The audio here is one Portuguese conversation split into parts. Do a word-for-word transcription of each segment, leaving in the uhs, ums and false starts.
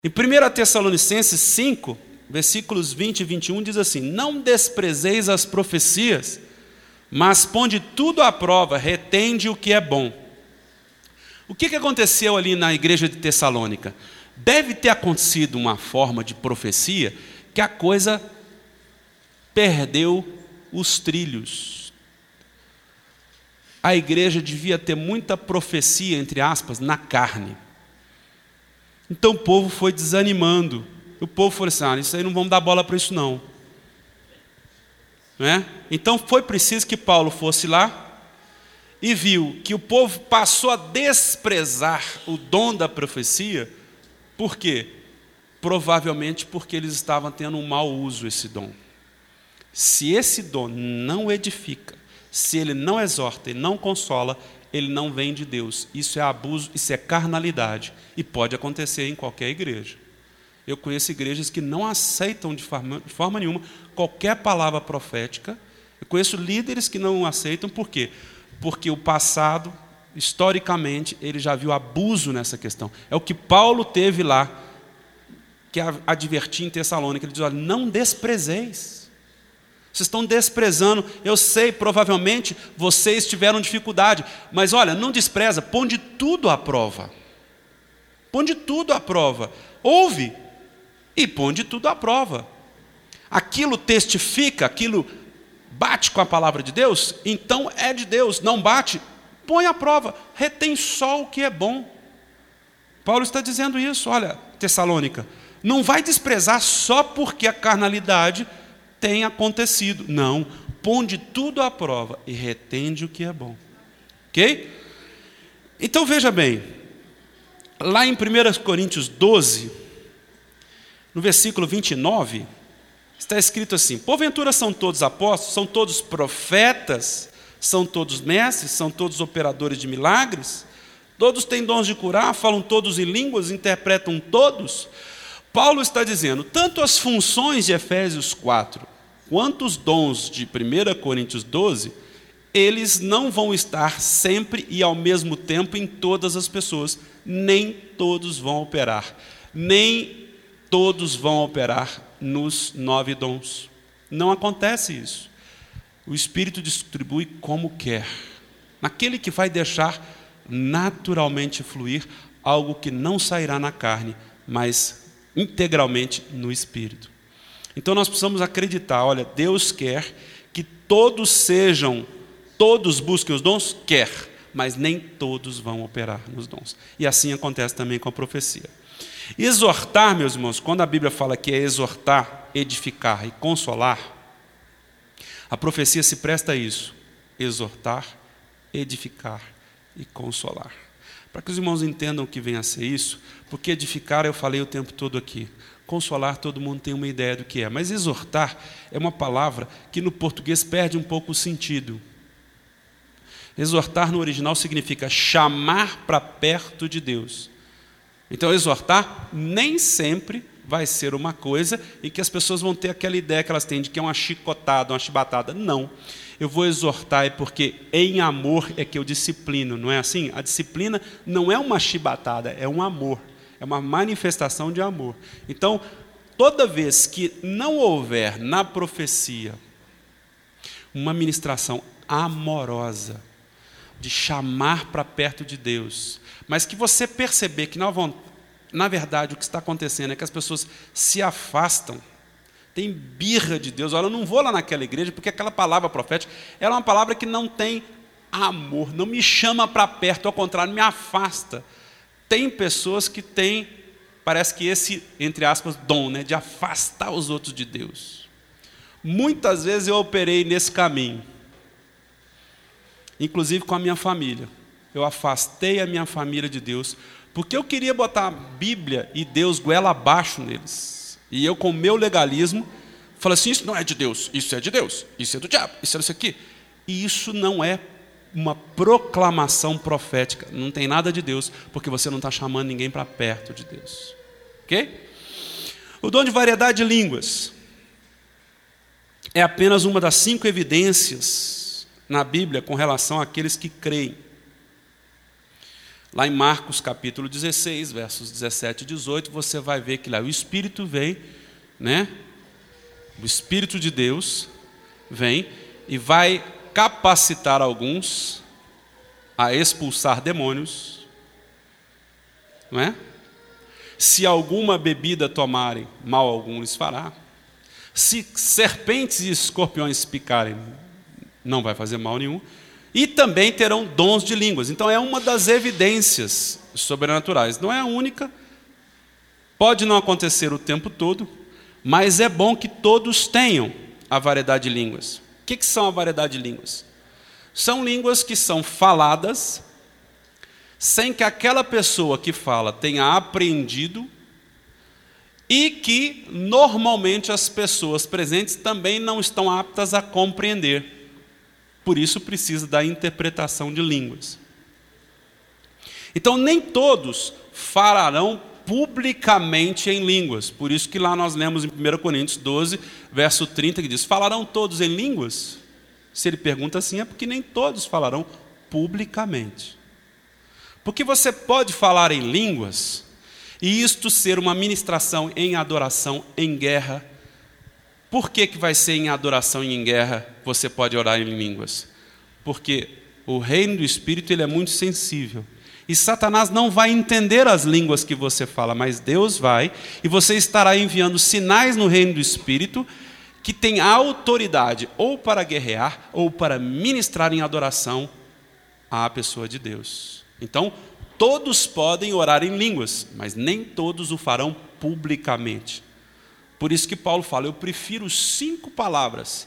Em primeira Tessalonicenses cinco, versículos vinte e vinte e um, diz assim: não desprezeis as profecias, mas ponde tudo à prova, retende o que é bom. O que que aconteceu ali na igreja de Tessalônica? Deve ter acontecido uma forma de profecia que a coisa perdeu os trilhos. A igreja devia ter muita profecia, entre aspas, na carne. Então o povo foi desanimando. O povo falou assim: ah, isso aí não vamos dar bola para isso não. Não é? Então foi preciso que Paulo fosse lá e viu que o povo passou a desprezar o dom da profecia. Por quê? Provavelmente porque eles estavam tendo um mau uso esse dom. Se esse dom não edifica, se ele não exorta e não consola, ele não vem de Deus. Isso é abuso, isso é carnalidade. E pode acontecer em qualquer igreja. Eu conheço igrejas que não aceitam de forma, de forma nenhuma qualquer palavra profética. Eu conheço líderes que não aceitam. Por quê? Porque o passado, historicamente, ele já viu abuso nessa questão. É o que Paulo teve lá, que advertia em Tessalônica. Ele diz: olha, não desprezeis. Vocês estão desprezando. Eu sei, provavelmente, vocês tiveram dificuldade. Mas olha, não despreza, põe de tudo à prova. Põe de tudo à prova. Ouve e põe de tudo à prova. Aquilo testifica, aquilo bate com a palavra de Deus, então é de Deus. Não bate, põe à prova. Retém só o que é bom. Paulo está dizendo isso. Olha, Tessalônica, não vai desprezar só porque a carnalidade tem acontecido. Não, põe de tudo à prova e retende o que é bom. Ok? Então veja bem, lá em primeira Coríntios doze, no versículo vinte e nove, está escrito assim: porventura são todos apóstolos, são todos profetas, são todos mestres, são todos operadores de milagres, todos têm dons de curar, falam todos em línguas, interpretam todos. Paulo está dizendo, tanto as funções de Efésios quatro, quanto os dons de primeira Coríntios doze, eles não vão estar sempre e ao mesmo tempo em todas as pessoas. Nem todos vão operar. Nem todos vão operar nos nove dons. Não acontece isso. O Espírito distribui como quer. Naquele que vai deixar naturalmente fluir algo que não sairá na carne, mas integralmente no Espírito. Então nós precisamos acreditar, olha, Deus quer que todos sejam, todos busquem os dons? Quer, mas nem todos vão operar nos dons. E assim acontece também com a profecia. Exortar, meus irmãos, quando a Bíblia fala que é exortar, edificar e consolar, a profecia se presta a isso: exortar, edificar e consolar. Para que os irmãos entendam o que vem a ser isso, porque edificar eu falei o tempo todo aqui, consolar todo mundo tem uma ideia do que é, mas exortar é uma palavra que no português perde um pouco o sentido. Exortar no original significa chamar para perto de Deus. Então exortar nem sempre vai ser uma coisa em que as pessoas vão ter aquela ideia que elas têm de que é uma chicotada, uma chibatada. Não. Eu vou exortar é porque em amor é que eu disciplino, não é assim? A disciplina não é uma chibatada, é um amor, é uma manifestação de amor. Então, toda vez que não houver na profecia uma ministração amorosa, de chamar para perto de Deus, mas que você perceber que, na, na verdade, o que está acontecendo é que as pessoas se afastam, tem birra de Deus. Olha, eu não vou lá naquela igreja, porque aquela palavra profética ela é uma palavra que não tem amor, não me chama para perto, ao contrário, me afasta. Tem pessoas que têm, parece que esse, entre aspas, dom, né, de afastar os outros de Deus. Muitas vezes eu operei nesse caminho, inclusive com a minha família. Eu afastei a minha família de Deus, porque eu queria botar a Bíblia e Deus goela abaixo neles. E eu, com o meu legalismo, falei assim: isso não é de Deus, isso é de Deus, isso é do diabo, isso é isso aqui. E isso não é uma proclamação profética, não tem nada de Deus, porque você não está chamando ninguém para perto de Deus. Ok? O dom de variedade de línguas é apenas uma das cinco evidências na Bíblia com relação àqueles que creem. Lá em Marcos capítulo dezesseis, versos dezessete e dezoito, você vai ver que lá o Espírito vem, né? O Espírito de Deus vem e vai capacitar alguns a expulsar demônios, não é? Se alguma bebida tomarem, mal algum lhes fará. Se serpentes e escorpiões picarem, não vai fazer mal nenhum. E também terão dons de línguas. Então é uma das evidências sobrenaturais. Não é a única, pode não acontecer o tempo todo, mas é bom que todos tenham a variedade de línguas. O que, que são a variedade de línguas? São línguas que são faladas sem que aquela pessoa que fala tenha aprendido e que normalmente as pessoas presentes também não estão aptas a compreender. Por isso precisa da interpretação de línguas. Então nem todos falarão publicamente em línguas. Por isso que lá nós lemos em primeira Coríntios doze, verso trinta, que diz: falarão todos em línguas? Se ele pergunta assim, é porque nem todos falarão publicamente. Porque você pode falar em línguas e isto ser uma ministração em adoração, em guerra. Por que que vai ser em adoração e em guerra você pode orar em línguas? Porque o reino do Espírito ele é muito sensível. E Satanás não vai entender as línguas que você fala, mas Deus vai, e você estará enviando sinais no reino do Espírito que tem autoridade ou para guerrear ou para ministrar em adoração à pessoa de Deus. Então, todos podem orar em línguas, mas nem todos o farão publicamente. Por isso que Paulo fala: eu prefiro cinco palavras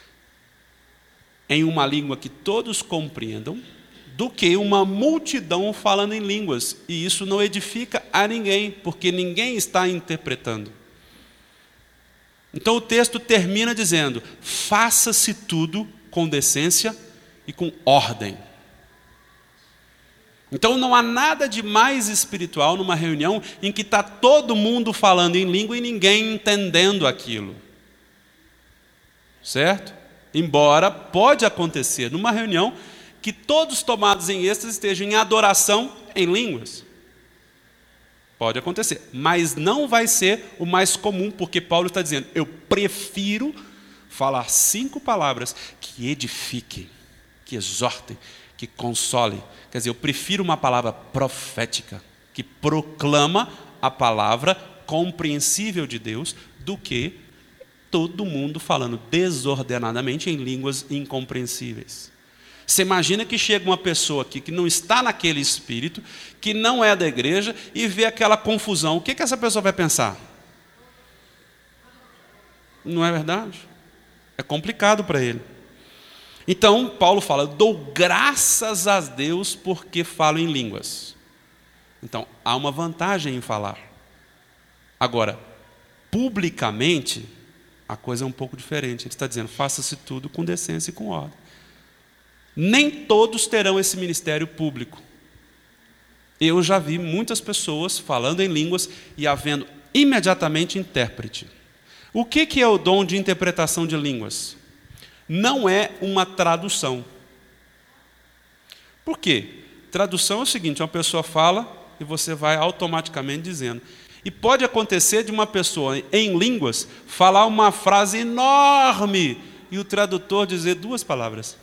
em uma língua que todos compreendam, do que uma multidão falando em línguas. E isso não edifica a ninguém, porque ninguém está interpretando. Então o texto termina dizendo: faça-se tudo com decência e com ordem. Então não há nada de mais espiritual numa reunião em que está todo mundo falando em língua e ninguém entendendo aquilo. Certo? Embora pode acontecer numa reunião que todos tomados em êxtase estejam em adoração em línguas. Pode acontecer, mas não vai ser o mais comum, porque Paulo está dizendo: eu prefiro falar cinco palavras que edifiquem, que exortem, que consolem. Quer dizer, eu prefiro uma palavra profética, que proclama a palavra compreensível de Deus, do que todo mundo falando desordenadamente em línguas incompreensíveis. Você imagina que chega uma pessoa aqui que não está naquele espírito, que não é da igreja, e vê aquela confusão. O que, que essa pessoa vai pensar? Não é verdade? É complicado para ele. Então, Paulo fala: dou graças a Deus porque falo em línguas. Então, há uma vantagem em falar. Agora, publicamente, a coisa é um pouco diferente. Ele está dizendo: faça-se tudo com decência e com ordem. Nem todos terão esse ministério público. Eu já vi muitas pessoas falando em línguas e havendo imediatamente intérprete. O que que é o dom de interpretação de línguas? Não é uma tradução. Por quê? Tradução é o seguinte: uma pessoa fala e você vai automaticamente dizendo. E pode acontecer de uma pessoa em línguas falar uma frase enorme e o tradutor dizer duas palavras.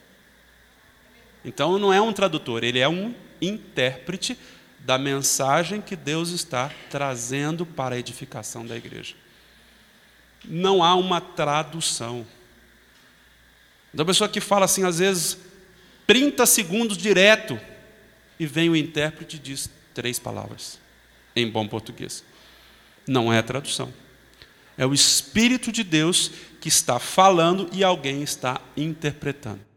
Então não é um tradutor, ele é um intérprete da mensagem que Deus está trazendo para a edificação da igreja. Não há uma tradução. Da pessoa que fala assim, às vezes, trinta segundos direto, e vem o intérprete e diz três palavras, em bom português. Não é a tradução. É o Espírito de Deus que está falando e alguém está interpretando.